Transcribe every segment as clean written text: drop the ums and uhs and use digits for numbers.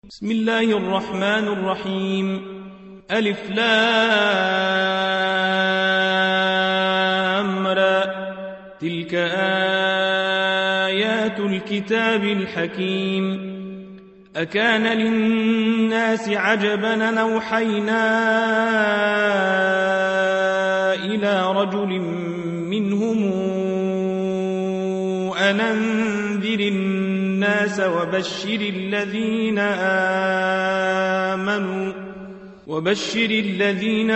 بسم الله الرحمن الرحيم. ألف لام را. تلك آيات الكتاب الحكيم. أكان للناس عجبا أن أوحينا إلى رجل منهم أن أنذر الناس وبشر الذين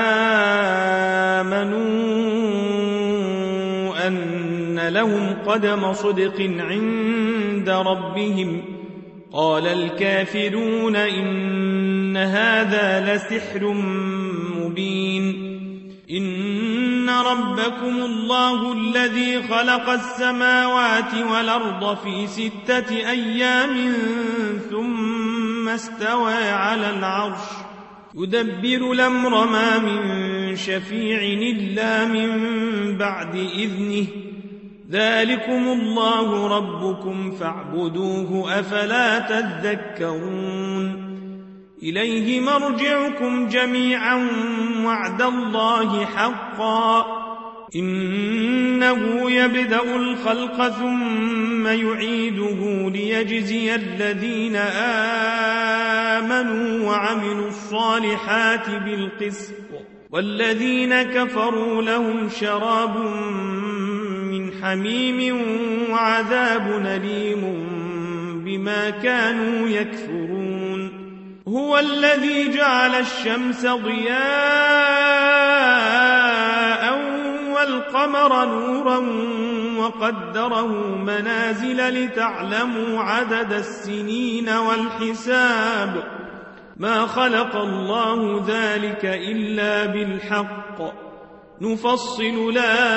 آمنوا أن لهم قدم صدق عند ربهم. قال الكافرون إن هذا لسحر مبين. إن ربكم الله الذي خلق السماوات والأرض في 6 أيام ثم استوى على العرش يدبر الأمر ما من شفيع إلا من بعد إذنه. ذلكم الله ربكم فاعبدوه أفلا تذكرون. إليه مرجعكم جميعا وعد الله حقا. إنه يبدأ الخلق ثم يعيده ليجزي الذين آمنوا وعملوا الصالحات بالقسط والذين كفروا لهم شراب من حميم وعذاب أليم بما كانوا يكفرون. هو الذي جعل الشمس ضياء والقمر نورا وقدره منازل لتعلموا عدد السنين والحساب. ما خلق الله ذلك إلا بالحق. نفصل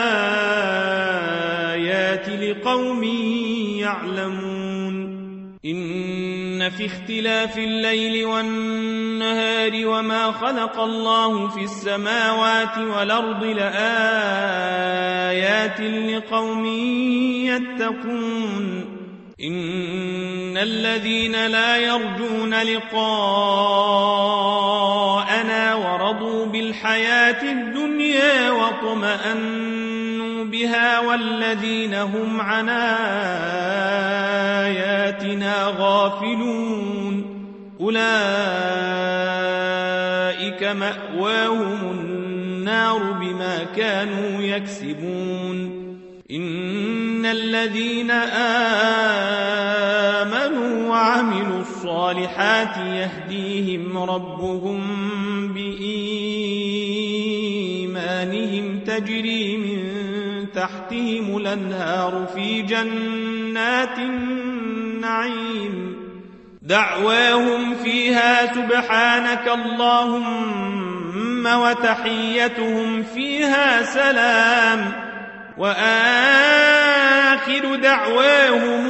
الآيات لقوم يعلمون. إن في اختلاف الليل والنهار وما خلق الله في السماوات والأرض لآيات لقوم يتقون. إن الذين لا يرجون لقاءنا ورضوا بالحياة الدنيا واطمأنوا بها والذين هم عن آياتنا غافلون أولئك مأواهم النار بما كانوا يكسبون. إن الذين آمنوا وعملوا الصالحات يهديهم ربهم بإيمانهم تجري من تحتهم الأنهار في جنات النعيم. دعواهم فيها سبحانك اللهم وتحيتهم فيها سلام وآخر دعواهم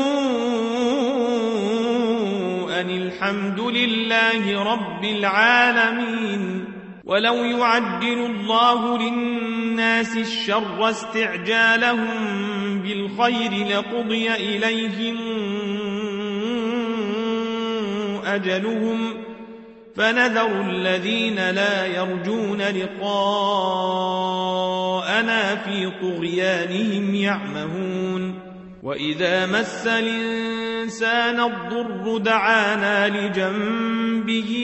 أن الحمد لله رب العالمين. ولو يعجل الله للناس الشر استعجالهم بالخير لقضي إليهم أجلهم فنذر الذين لا يرجون لقاءنا في طغيانهم يعمهون. وإذا مس الإنسان الضر دعانا لجنبه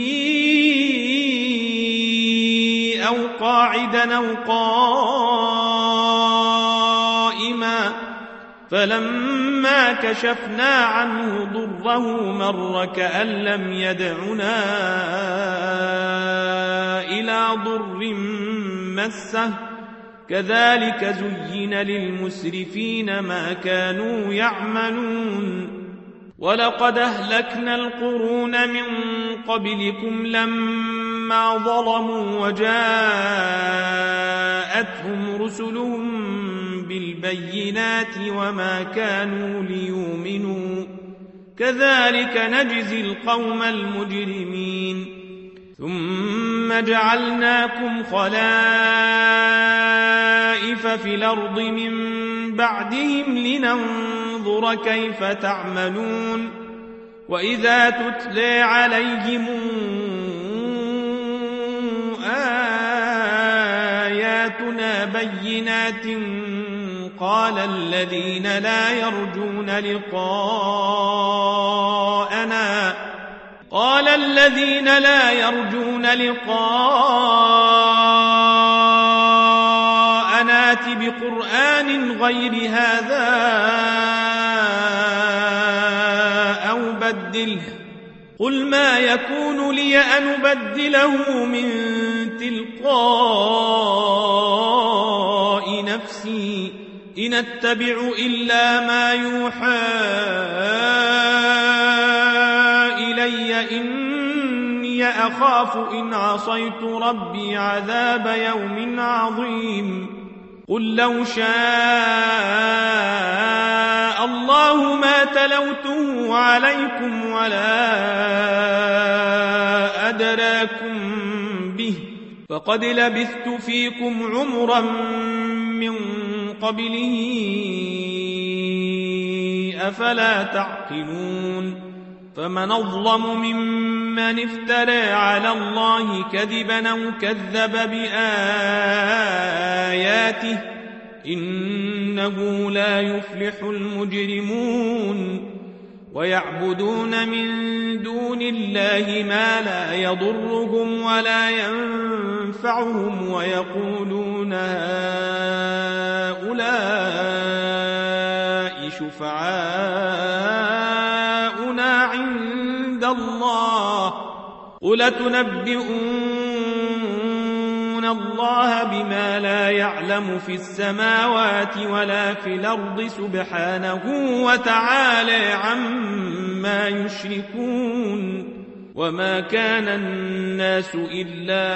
أو قاعدا أو قائما فلما كشفنا عنه ضره مر كأن لم يدعنا إلى ضر مسه. كذلك زين للمسرفين ما كانوا يعملون. ولقد أهلكنا القرون من قبلكم لما ظلموا وجاءتهم رسلهم بالبينات وما كانوا ليؤمنوا. كذلك نجزي القوم المجرمين. ثم جعلناكم خلائف في الأرض من بعدهم لننظر كيف تعملون وإذا تتلى عليهم آياتنا بينات قال الذين لا يرجون لقاءنا ائت بقرآن غير هذا أو بدله قل ما يكون لي أن أبدله من تلقاء نفسي إن أتبع إلا ما يوحى إلي إني أخاف إن عصيت ربي عذاب يوم عظيم قل لو شاء الله ما تلوته عليكم ولا أدراكم به فقد لبثت فيكم عمرا من قبله أفلا تعقلون فمن أظلم ممن افترى على الله كذبا أو كذب بآياته إنه لا يفلح المجرمون ويعبدون من دون الله ما لا يضرهم ولا ينفعهم ويقولون هؤلاء شفعاؤنا عند الله قل تنبئون الله بما لا يعلم في السماوات ولا في الأرض سبحانه وتعالى عما يشركون وما كان الناس إلا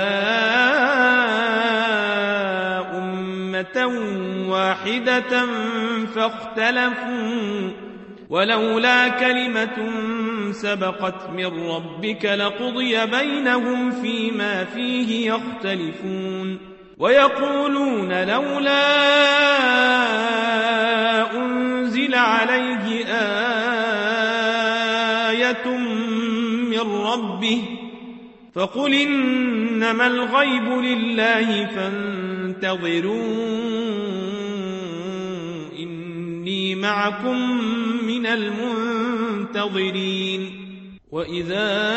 أمة واحدة فاختلفوا ولولا كلمة سبقت من ربك لقضي بينهم فيما فيه يختلفون ويقولون لولا أنزل عليه آية من ربه فقل إنما الغيب لله فانتظروا إني معكم من المنتظرين وإذا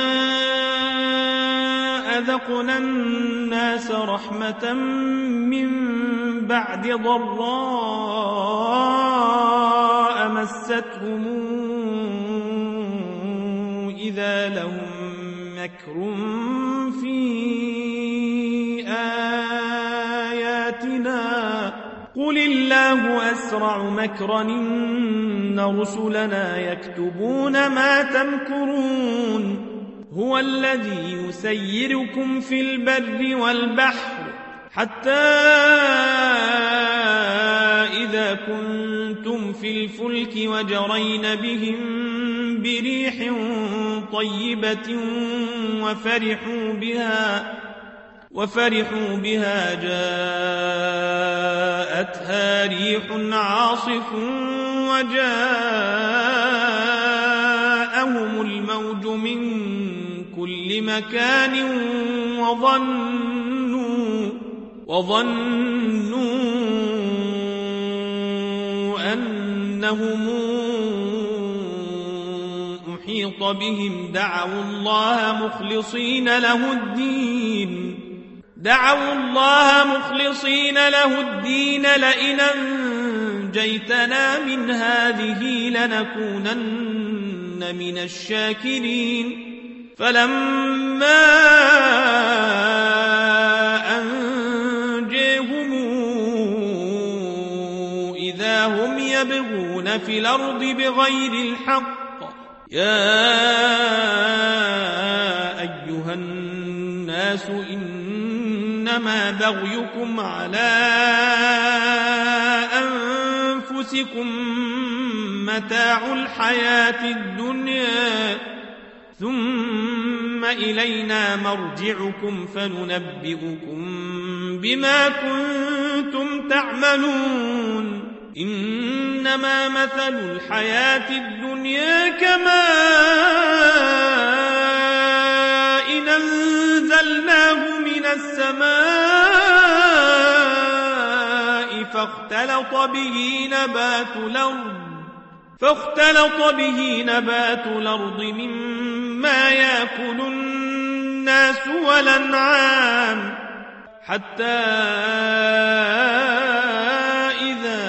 أذقنا الناس رحمة من بعد ضراء مستهم إذا لهم مكر في آياتنا قل الله أسرع مكرا إن رسلنا يكتبون ما تمكرون هو الذي يسيركم في البر والبحر حتى إذا كنتم في الفلك وجرين بهم بريح طيبة وفرحوا بها جاءتها ريح عاصف وجاءهم الموج من كل مكان وظنوا أنهم أحيط بهم دعوا الله مخلصين له الدين لئن أنجيتنا من هذه لنكونن من الشاكرين فلما أنجيهم إذا هم يبغون في الأرض بغير الحق يا أيها الناس إنما بغيكم على أنفسكم متاع الحياة الدنيا ثم إلينا مرجعكم فننبئكم بما كنتم تعملون إنما مثل الحياة الدنيا كماء إن أنزلناه من السماء فاختلط به نبات الأرض مما يأكل الناس والأنعام حتى إذا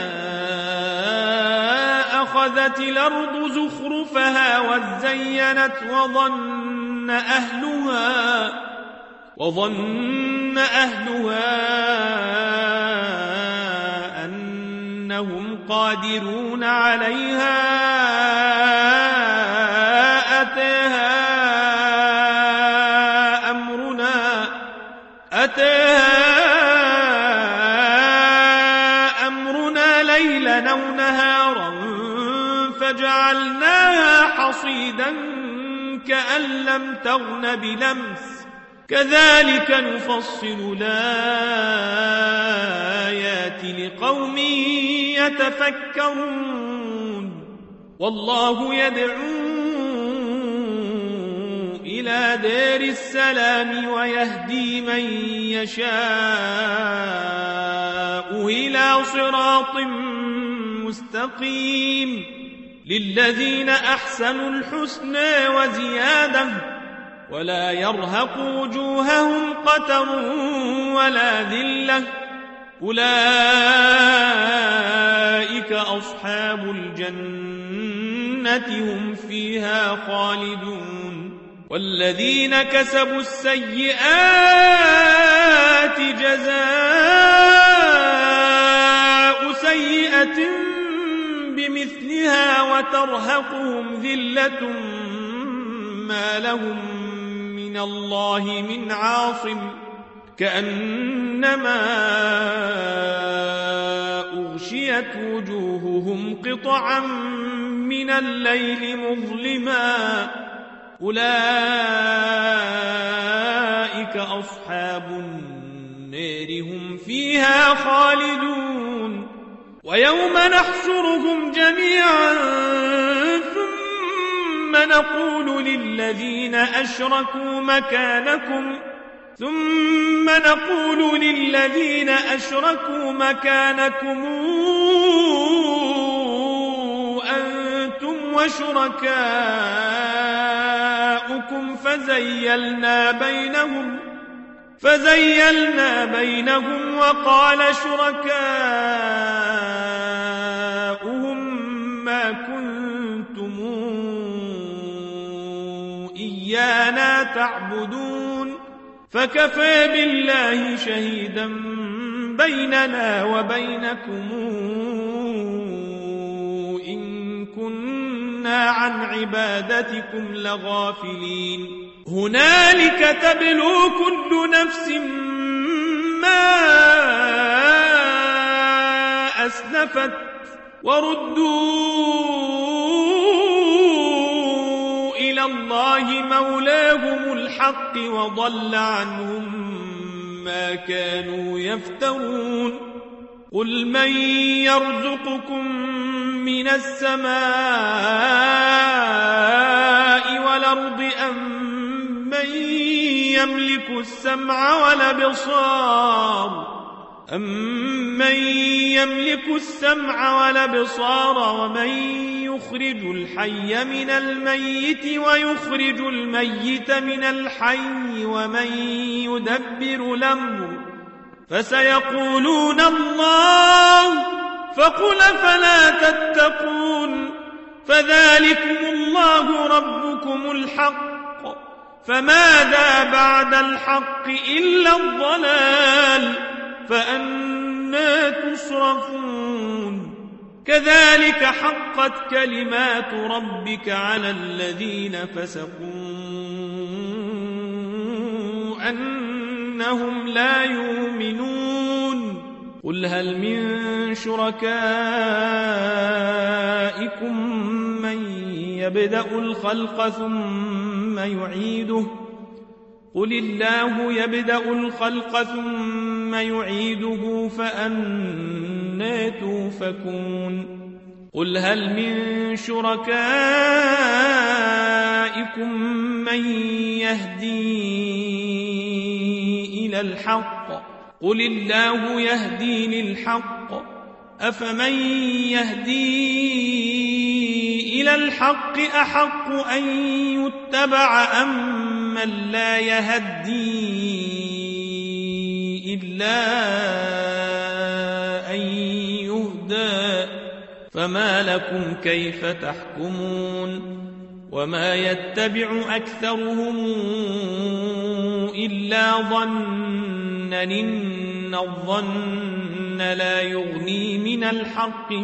أخذت الأرض زخرفها وزينت وظن أهلها أنهم قادرون عليها أتاها أمرنا ليلا أو نهارا فجعلناها حصيدا كأن لم تغن بلمس كذلك نفصل الآيات لقوم يتفكرون والله يدعو إلى دار السلام ويهدي من يشاء إلى صراط مستقيم للذين أحسنوا الحسنى وزيادة ولا يرهق وجوههم قتر ولا ذلة أولئك أصحاب الجنة هم فيها خالدون والذين كسبوا السيئات جزاء سيئة بمثلها وترهقهم ذلة ما لهم من الله من عاصم كأنما أغشيت وجوههم قطعا من الليل مظلما أولئك أصحاب النار هم فيها خالدون ويوم نحشرهم جميعا ثم نقول للذين أشركوا مكانكم أنتم وشركاؤكم فزيلنا بينهم وقال شركاؤهم ما كنتم إيانا تعبدون فكفى بالله شهيدا بيننا وبينكم إن كنا عن عبادتكم لغافلين هنالك تبلو كل نفس ما أسلفت وردوا إلى الله مولاهم الحق وضل عنهم ما كانوا يفترون قل من يرزقكم من السماء والأرض أم من يملك السمع والأبصار ومن يخرج الحي من الميت ويخرج الميت من الحي ومن يدبر الأمر فسيقولون الله فقل فلا تتقون فذلكم الله ربكم الحق فماذا بعد الحق إلا الضلال فأنى تصرفون كذلك حقت كلمات ربك على الذين فسقوا أنهم لا يؤمنون قل هل من شركائكم من يبدأ الخلق ثم يعيده قل الله يبدأ الخلق ثم يعيده فأنى أنا توفكون قل هل من شركائكم من يهدي إلى الحق قل الله يهدي للحق أفمن يهدي إلى الحق أحق أن يتبع أم من لا يهدي إلا أن يهدى فما لكم كيف تحكمون وما يتبع أكثرهم إلا ظنا إن الظن لا يغني من الحق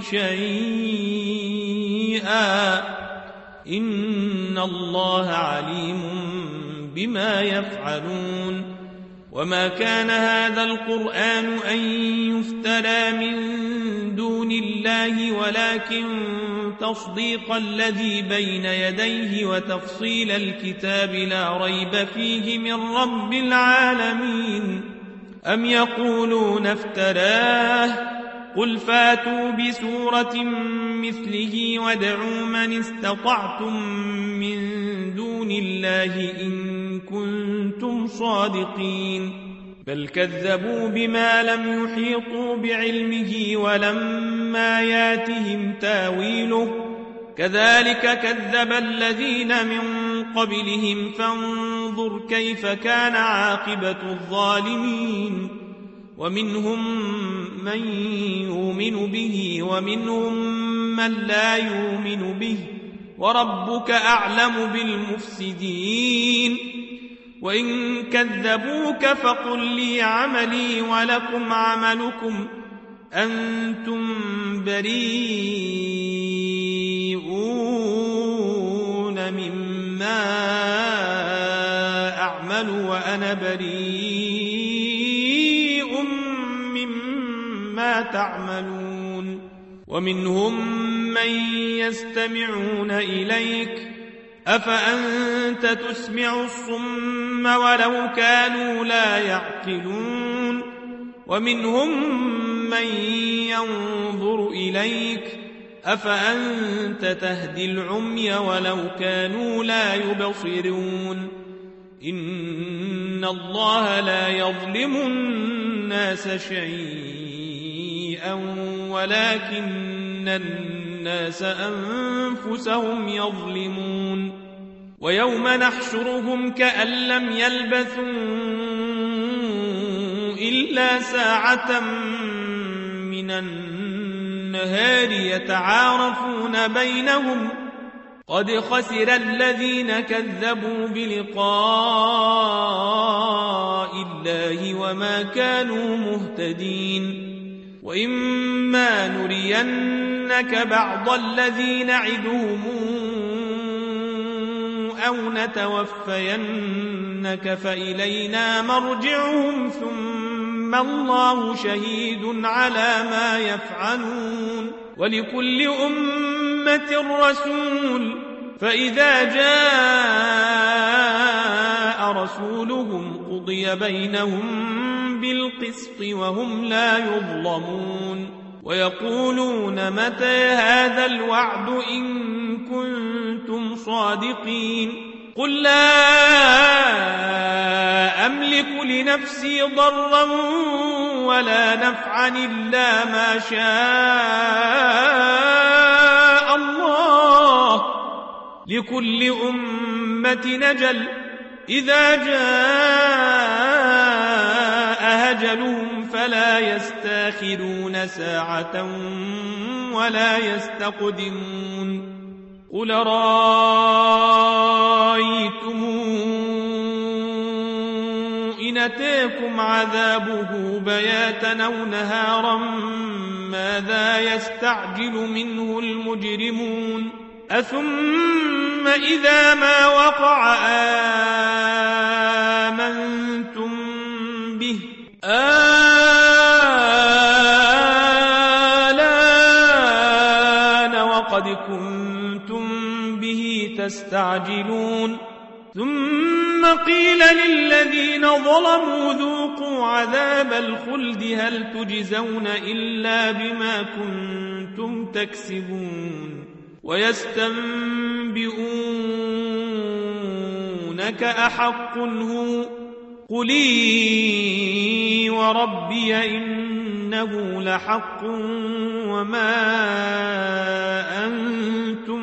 شيئا إن الله عليم بما يفعلون وما كان هذا القرآن أن يفترى من دون الله ولكن تصديق الذي بين يديه وتفصيل الكتاب لا ريب فيه من رب العالمين أم يقولون افتراه قل فاتوا بسورة مثله وادعوا من استطعتم من دون الله إن كنتم صادقين بل كذبوا بما لم يحيطوا بعلمه ولما ياتهم تاويله كذلك كذب الذين من قبلهم فانظر كيف كان عاقبة الظالمين ومنهم من يؤمن به ومنهم من لا يؤمن به وربك أعلم بالمفسدين وإن كذبوك فقل لي عملي ولكم عملكم أنتم بريئون مما أعمل وأنا بريء مما تعملون ومنهم من يستمعون إليك أفأنت تسمع الصم ولو كانوا لا يعقلون ومنهم من ينظر إليك أفأنت تهدي العمي ولو كانوا لا يبصرون إن الله لا يظلم الناس شيئا ولكن الناس أنفسهم يظلمون ويوم نحشرهم كأن لم يلبثوا إلا ساعة من النهار يتعارفون بينهم قد خسر الذين كذبوا بلقاء الله وما كانوا مهتدين وإما نرينك بعض الذي نعدهم أو نتوفينك فإلينا مرجعهم ثم الله شهيد على ما يفعلون ولكل أمة رسول فإذا جاء رسولهم قضي بينهم بالقسط وهم لا يظلمون ويقولون متى هذا الوعد إن كنتم صادقين قل لا أملك لنفسي ضرا ولا نفعا إلا ما شاء الله لكل أمة نجل إذا جاء أجلهم فلا يستاخرون ساعة ولا يستقدمون قل رأيتم إن أتاكم عذابه بياتا أو نهارا ماذا يستعجل منه المجرمون أثم إذا ما وقع آمنتم به آلان وقد كنتم به تستعجلون ثم ثم قيل للذين ظلموا ذوقوا عذاب الخلد هل تجزون إلا بما كنتم تكسبون ويستنبئونك أحق هو قل إي وربي إنه لحق وما أنتم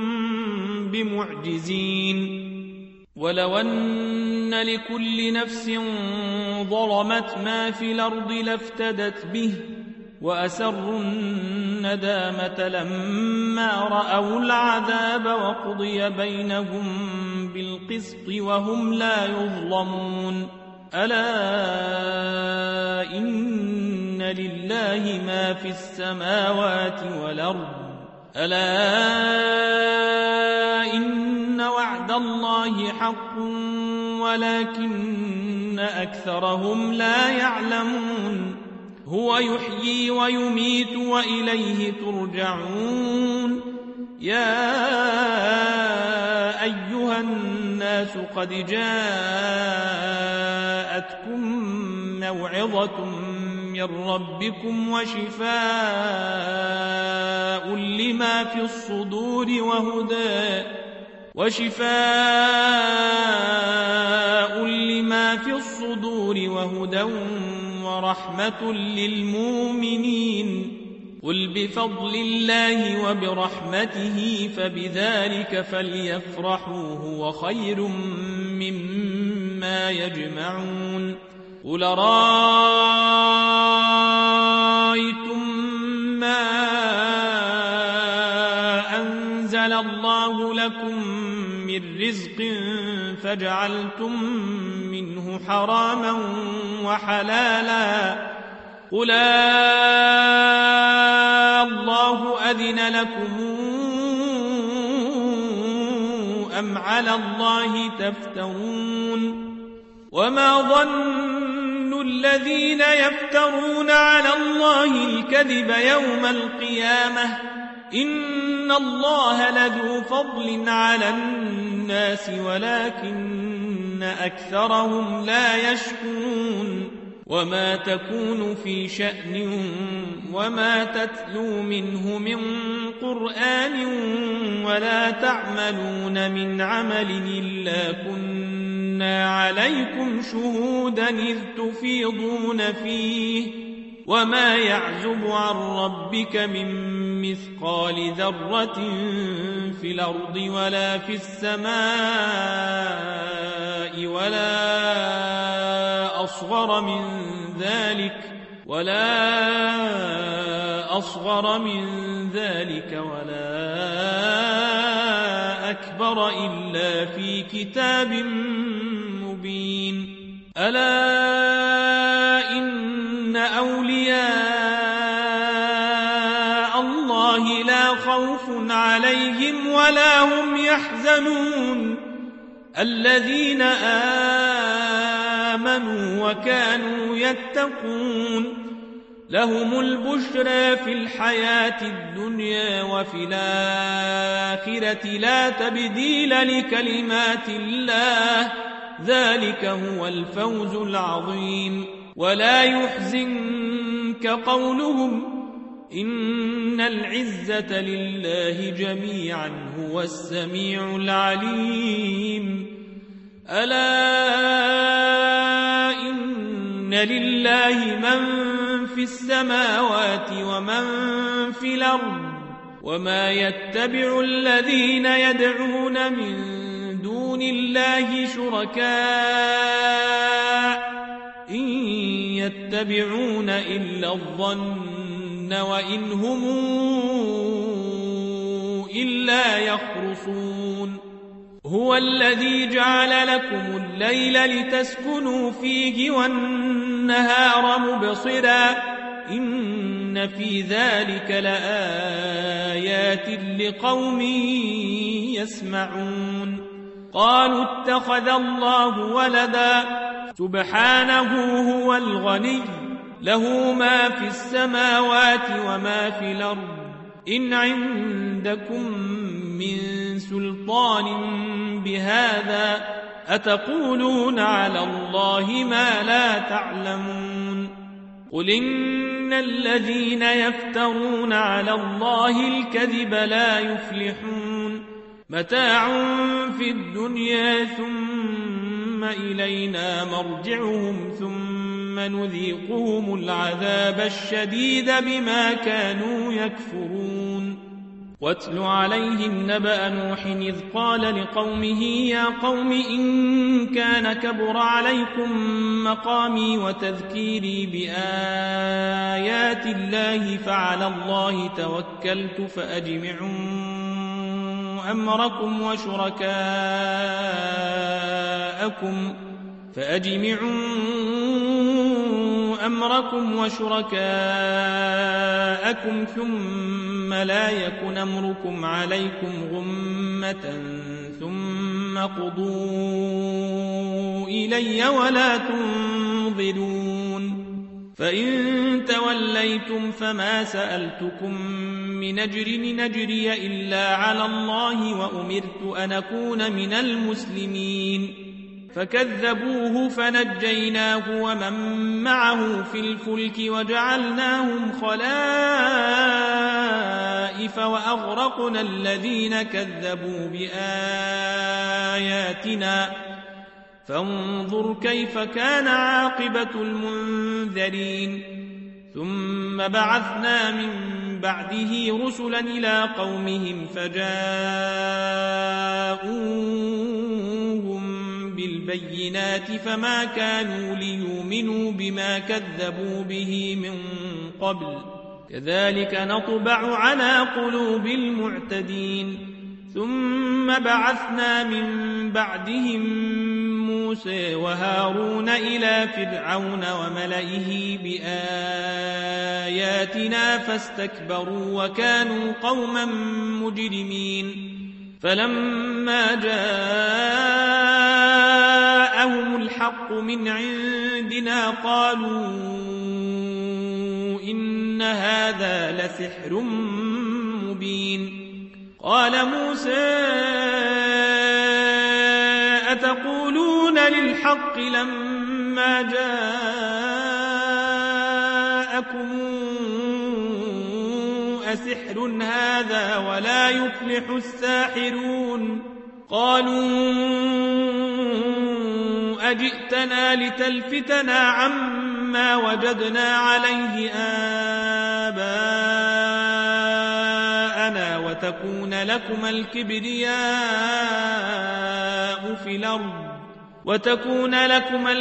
بمعجزين ولو أن لكل نفس ظلمت ما في الأرض لافتدت به وأسروا الندامة لما رأوا العذاب وقضي بينهم بالقسط وهم لا يظلمون ألا إن لله ما في السماوات والأرض ألا إن وعد الله حق ولكن أكثرهم لا يعلمون هو يحيي ويميت وإليه ترجعون يا أيها الناس قد جاءتكم موعظة من ربكم وشفاء لما في الصدور وهدى ورحمة للمؤمنين قل بفضل الله وبرحمته فبذلك فليفرحوا هو خير مما يجمعون قل رأيتم ما أنزل الله لكم من رزق فجعلتم منه حراما وحلالا قل الله أذن لكم أم على الله تفترون وما ظن الذين يفترون على الله الكذب يوم القيامة إن الله لذو فضل على الناس ولكن أكثرهم لا يشكرون وما تكون في شأن وما تتلو منه من قرآن ولا تعملون من عمل إلا كنا عليكم شهودا إذ تفيضون فيه وما يعزب عن ربك من مثقال ذرة في الأرض ولا في السماء ولا أصغر من ذلك ولا أكبر إلا في كتاب مبين ألا إن أولياء الله لا خوف عليهم ولا هم يحزنون الذين آمنوا وكانوا يتقون لهم البشرى في الحياة الدنيا وفي الآخرة لا تبديل لكلمات الله ذلك هو الفوز العظيم ولا يحزنك قولهم إن العزة لله جميعا هو السميع العليم ألا إن لله من في السماوات ومن في الأرض وما يتبع الذين يدعون من دون الله شركاء إن يتبعون إلا الظن وإن هم إلا يخرصون هو الذي جعل لكم الليل لتسكنوا فيه والنهار مبصرا إن في ذلك لآيات لقوم يسمعون قالوا اتخذ الله ولدا سبحانه هو الغني له ما في السماوات وما في الأرض إن عندكم من سلطان بهذا أتقولون على الله ما لا تعلمون قل إن الذين يفترون على الله الكذب لا يفلحون متاع في الدنيا ثم إلينا مرجعهم ثم نذيقهم العذاب الشديد بما كانوا يكفرون واتل عليهم نبأ نوح إذ قال لقومه يا قوم إن كان كبر عليكم مقامي وتذكيري بآيات الله فعلى الله توكلت فأجمعوا أمركم وشركاءكم ثم لا يكن أمركم عليكم غمة ثم قضوا إلي ولا تنظرون فإن توليتم فما سألتكم من أجر نجري إلا على الله وأمرت أن أكون من المسلمين فكذبوه فنجيناه ومن معه في الفلك وجعلناهم خلائف وأغرقنا الذين كذبوا بآياتنا فانظر كيف كان عاقبة المنذرين ثم بعثنا من بعده رسلا إلى قومهم فجاءوهم بالبينات فما كانوا ليؤمنوا بما كذبوا به من قبل كذلك نطبع على قلوب المعتدين ثم بعثنا من بعدهم موسى وهارون إلى فرعون وملئه بآياتنا فاستكبروا وكانوا قوما مجرمين فلما جاءهم الحق من عندنا قالوا إن هذا لسحر مبين قال موسى أتقولون للحق لما جاءكم أسحر هذا ولا يفلح الساحرون قالوا أجئتنا لتلفتنا عما وجدنا عليه آباءنا وتكون لكم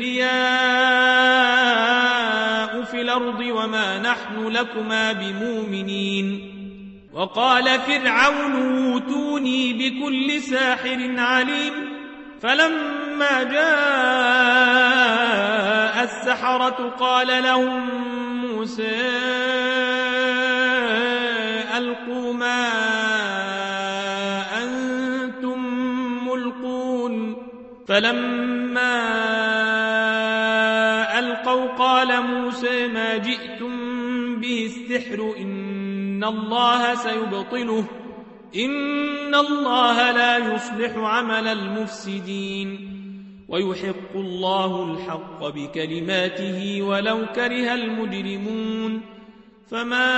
الكبرياء في الأرض وما نحن لكما بمؤمنين وقال فرعون اوتوني بكل ساحر عليم فلما جاء السحرة قال لهم موسى ألقوا ما أنتم ملقون فلما ألقوا قال موسى ما جئتم به السحر إن الله سيبطله إن الله لا يصلح عمل المفسدين ويحق الله الحق بكلماته ولو كره المجرمون فما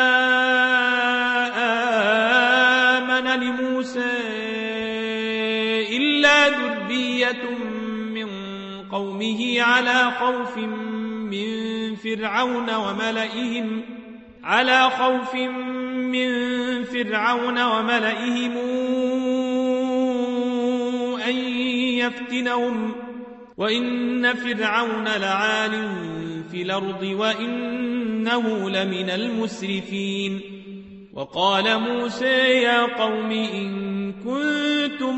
آمن لموسى إلا ذرية من قومه على خوف من فرعون وملئهم أن يفتنهم وإن فرعون لعال في الأرض وإنه لمن المسرفين وقال موسى يا قوم إن كنتم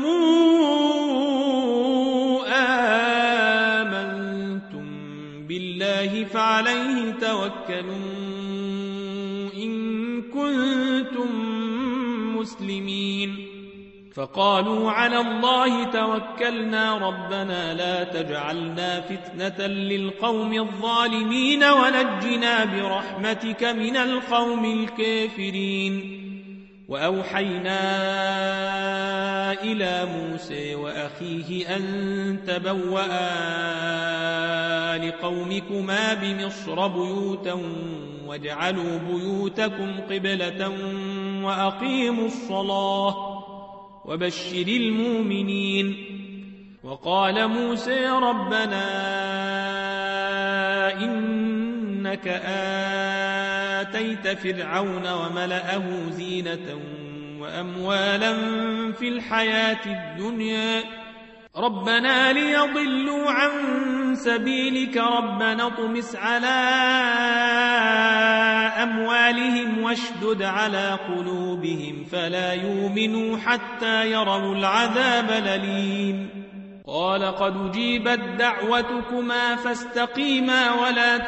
آمنتم بالله فعليه توكلوا إن كنتم مسلمين فقالوا على الله توكلنا ربنا لا تجعلنا فتنة للقوم الظالمين ونجنا برحمتك من القوم الكافرين وأوحينا إلى موسى وأخيه أن تبوأ لقومكما بمصر بيوتا واجعلوا بيوتكم قبلة وأقيموا الصلاة وبشر المؤمنين. وقال موسى ربنا إنك آتيت فرعون وملأه زينة وأموالا في الحياة الدنيا ربنا ليضلوا عن سبيلك ربنا اطمس على أموالهم واشدد على قلوبهم فلا يؤمنوا حتى يروا العذاب الأليم. قال قد أجيبت دعوتكما فاستقيما ولا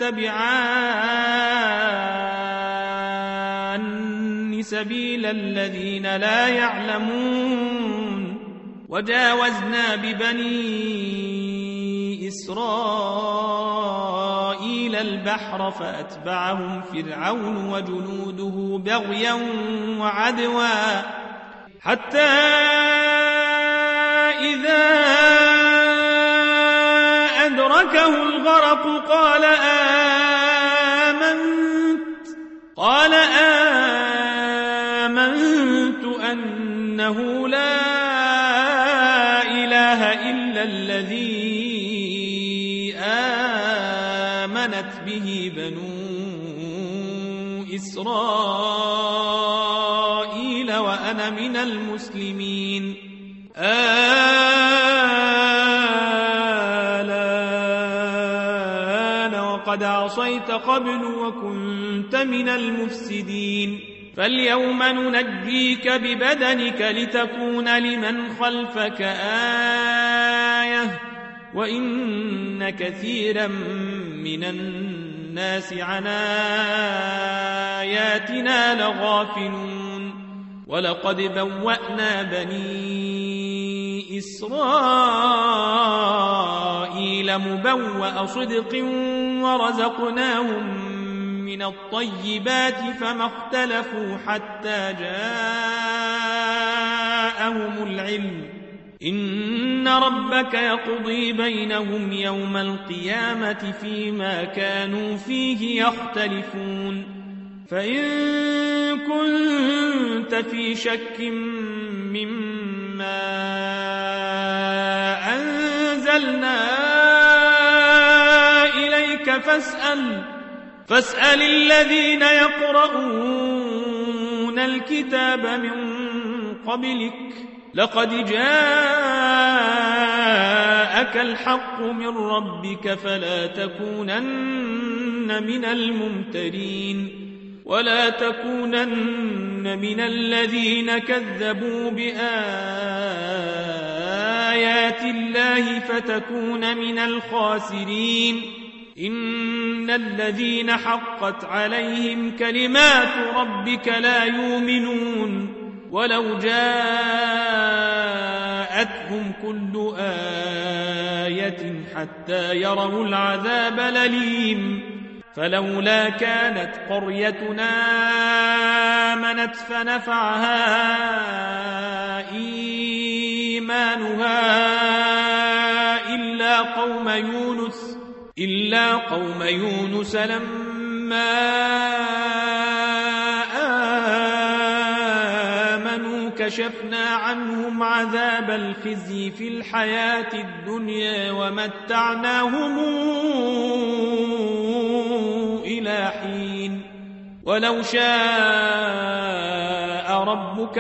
تتبعان سبيل الذين لا يعلمون. وجاوزنا ببني إسرائيل البحر فأتبعهم فرعون وجنوده بغيا وعدوا حتى إذا أدركه الغرق قال آمنت أنه لا إله إلا الذي آمنت به بنو إسرائيل وأنا من المسلمين. الآن وقد عصيت قبل وكنت من المفسدين. فاليوم ننجيك ببدنك لتكون لمن خلفك آية وإن كثيرا من الناس عن آياتنا لغافلون. ولقد بوأنا بني إسرائيل مبوأ صدق ورزقناهم من الطيبات فما اختلفوا حتى جاءهم العلم إن ربك يقضي بينهم يوم القيامة فيما كانوا فيه يختلفون. فإن كنت في شك مما أنزلنا إليك فاسأل الذين يقرؤون الكتاب من قبلك لقد جاءك الحق من ربك فلا تكونن من الممترين ولا تكونن من الذين كذبوا بآيات الله فتكون من الخاسرين. إن الذين حقت عليهم كلمات ربك لا يؤمنون ولو جاءتهم كل آية حتى يروا العذاب الأليم. فلولا كانت قريتنا آمنت فنفعها إيمانها إلا قوم يونس لما آمنوا كشفنا عنهم عذاب الخزي في الحياة الدنيا ومتعناهم إلى حين. ولو شاء ربك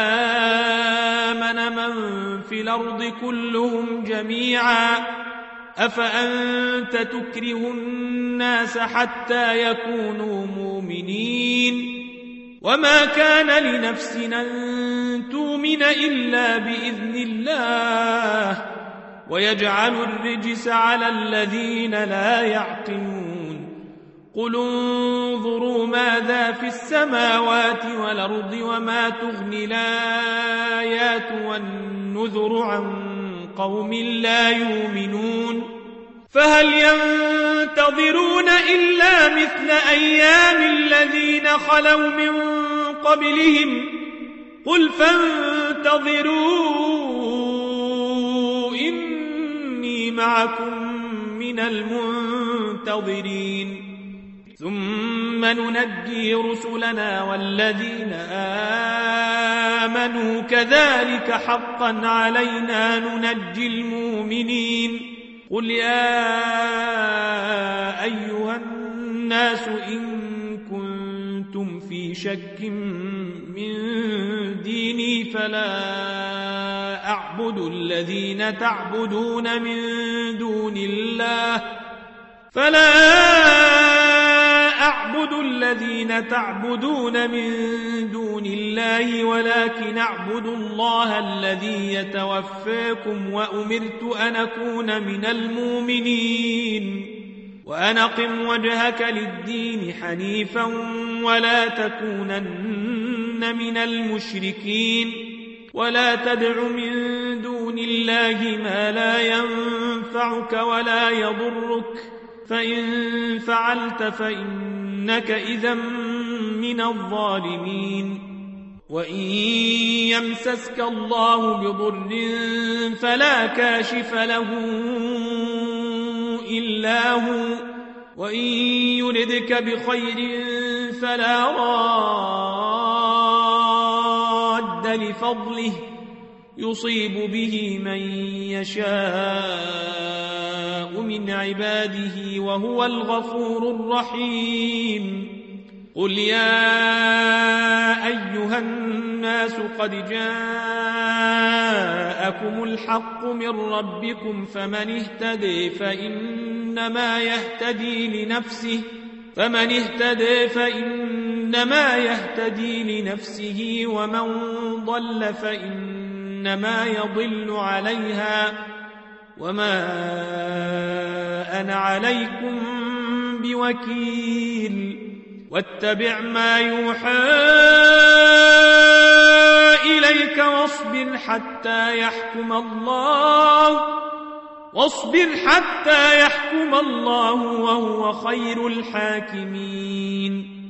لآمن من في الأرض كلهم جميعا أفأنت تكره الناس حتى يكونوا مؤمنين. وما كان لنفس أن تؤمن إلا بإذن الله ويجعل الرجس على الذين لا يعقلون. قل انظروا ماذا في السماوات والأرض وما تغني الآيات والنذر عن قوم لا يؤمنون. فهل ينتظرون إلا مثل أيام الذين خلوا من قبلهم قل فانتظروا إني معكم من المنتظرين ثم ننجي رسلنا والذين آمنوا كذلك حقا علينا ننجي المؤمنين قل يا أيها الناس إن كنتم في شك من ديني فلا أعبد الذين تعبدون من دون الله ولكن أعبد الله الذي يتوفاكم وأمرت أن أكون من المؤمنين وأن أقم وجهك للدين حنيفا ولا تكونن من المشركين ولا تدع من دون الله ما لا ينفعك ولا يضرك فإن فعلت فإنك إذا من الظالمين وإن يمسسك الله بضر فلا كاشف له إلا هو وإن يردك بخير فلا راد لفضله يصيب به من يشاء من عباده وهو الغفور الرحيم قل يا أيها الناس قد جاءكم الحق من ربكم فمن اهتدي فإنما يهتدي لنفسه ومن ضل فإنما يضل عليها وما أنا عليكم بوكيل واتبع ما يوحى إليك واصبر حتى يحكم الله وهو خير الحاكمين